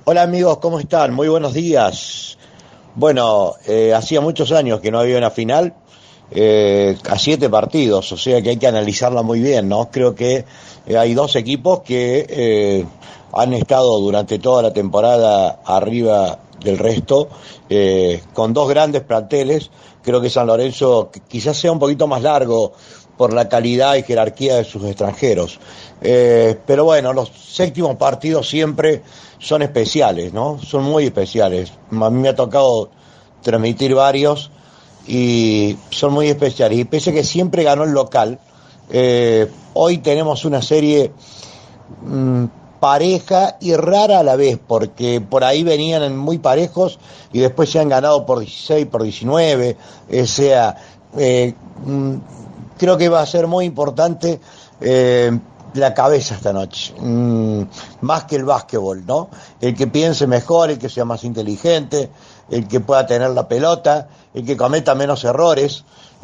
Hola amigos, ¿cómo están? Muy buenos días. Bueno, hacía muchos años que no había una final, a 7 partidos, o sea que hay que analizarla muy bien, ¿no? Creo que hay dos equipos que han estado durante toda la temporada arriba del resto, con dos grandes planteles. Creo que San Lorenzo quizás sea un poquito más largo por la calidad y jerarquía de sus extranjeros. Pero bueno, los séptimos partidos siempre son especiales, ¿no? Son muy especiales. A mí me ha tocado transmitir varios y son muy especiales. Y pese a que siempre ganó el local, hoy tenemos una serie mmm, pareja y rara a la vez, porque por ahí venían muy parejos y después se han ganado por 16, por 19, o sea, eh, mmm, creo que va a ser muy importante la cabeza esta noche, más que el básquetbol, ¿no? El que piense mejor, el que sea más inteligente, el que pueda tener la pelota, el que cometa menos errores,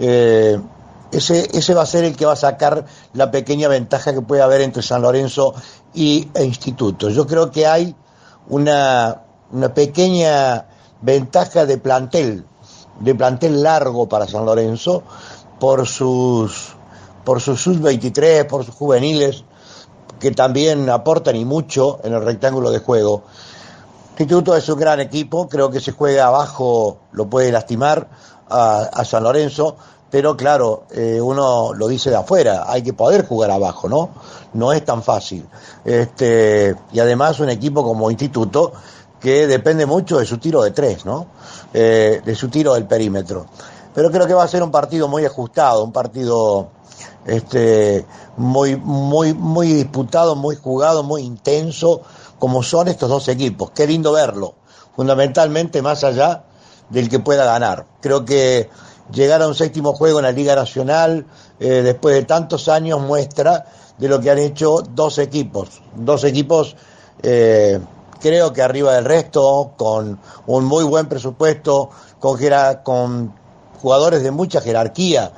ese va a ser el que va a sacar la pequeña ventaja que puede haber entre San Lorenzo e Instituto. Yo creo que hay una pequeña ventaja de plantel largo para San Lorenzo, por sus sub-23, por sus juveniles, que también aportan y mucho en el rectángulo de juego. Instituto es un gran equipo, creo que se juega abajo, lo puede lastimar a San Lorenzo, pero claro, uno lo dice de afuera, hay que poder jugar abajo, ¿no? No es tan fácil. Y además un equipo como Instituto que depende mucho de su tiro de tres, ¿no? De su tiro del perímetro. Pero creo que va a ser un partido muy ajustado, un partido muy disputado, muy jugado, muy intenso, como son estos dos equipos. Qué lindo verlo, fundamentalmente más allá del que pueda ganar. Creo que llegar a un séptimo juego en la Liga Nacional, después de tantos años, muestra de lo que han hecho dos equipos creo que arriba del resto, con un muy buen presupuesto, con jugadores de mucha jerarquía,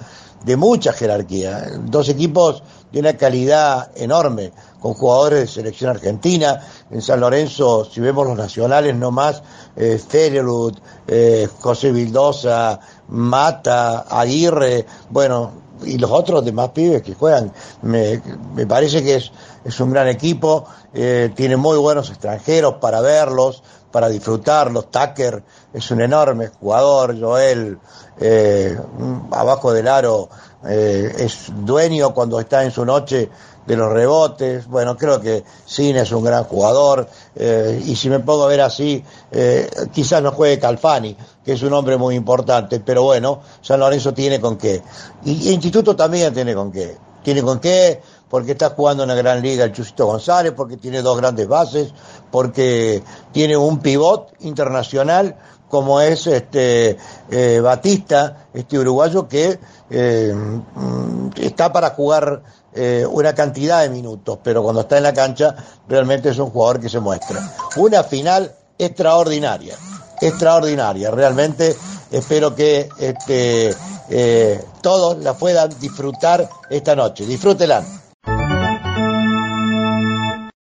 dos equipos de una calidad enorme, con jugadores de selección argentina. En San Lorenzo, si vemos los nacionales nomás, Federud, José Vildosa, Mata, Aguirre, bueno, y los otros demás pibes que juegan, me parece que es un gran equipo, tiene muy buenos extranjeros para verlos, para disfrutarlos. Tucker es un enorme jugador, Joel, abajo del aro, es dueño cuando está en su noche de los rebotes. Bueno, creo que Cine es un gran jugador, y si me pongo a ver así, quizás no juegue Calfani, que es un hombre muy importante, pero bueno, San Lorenzo tiene con qué. Y Instituto también tiene con qué, porque está jugando en la gran liga el Chusito González, porque tiene dos grandes bases, porque tiene un pivot internacional como es Batista, uruguayo que está para jugar una cantidad de minutos, pero cuando está en la cancha realmente es un jugador que se muestra. Una final extraordinaria, realmente espero que todos la puedan disfrutar esta noche. Disfrútenla.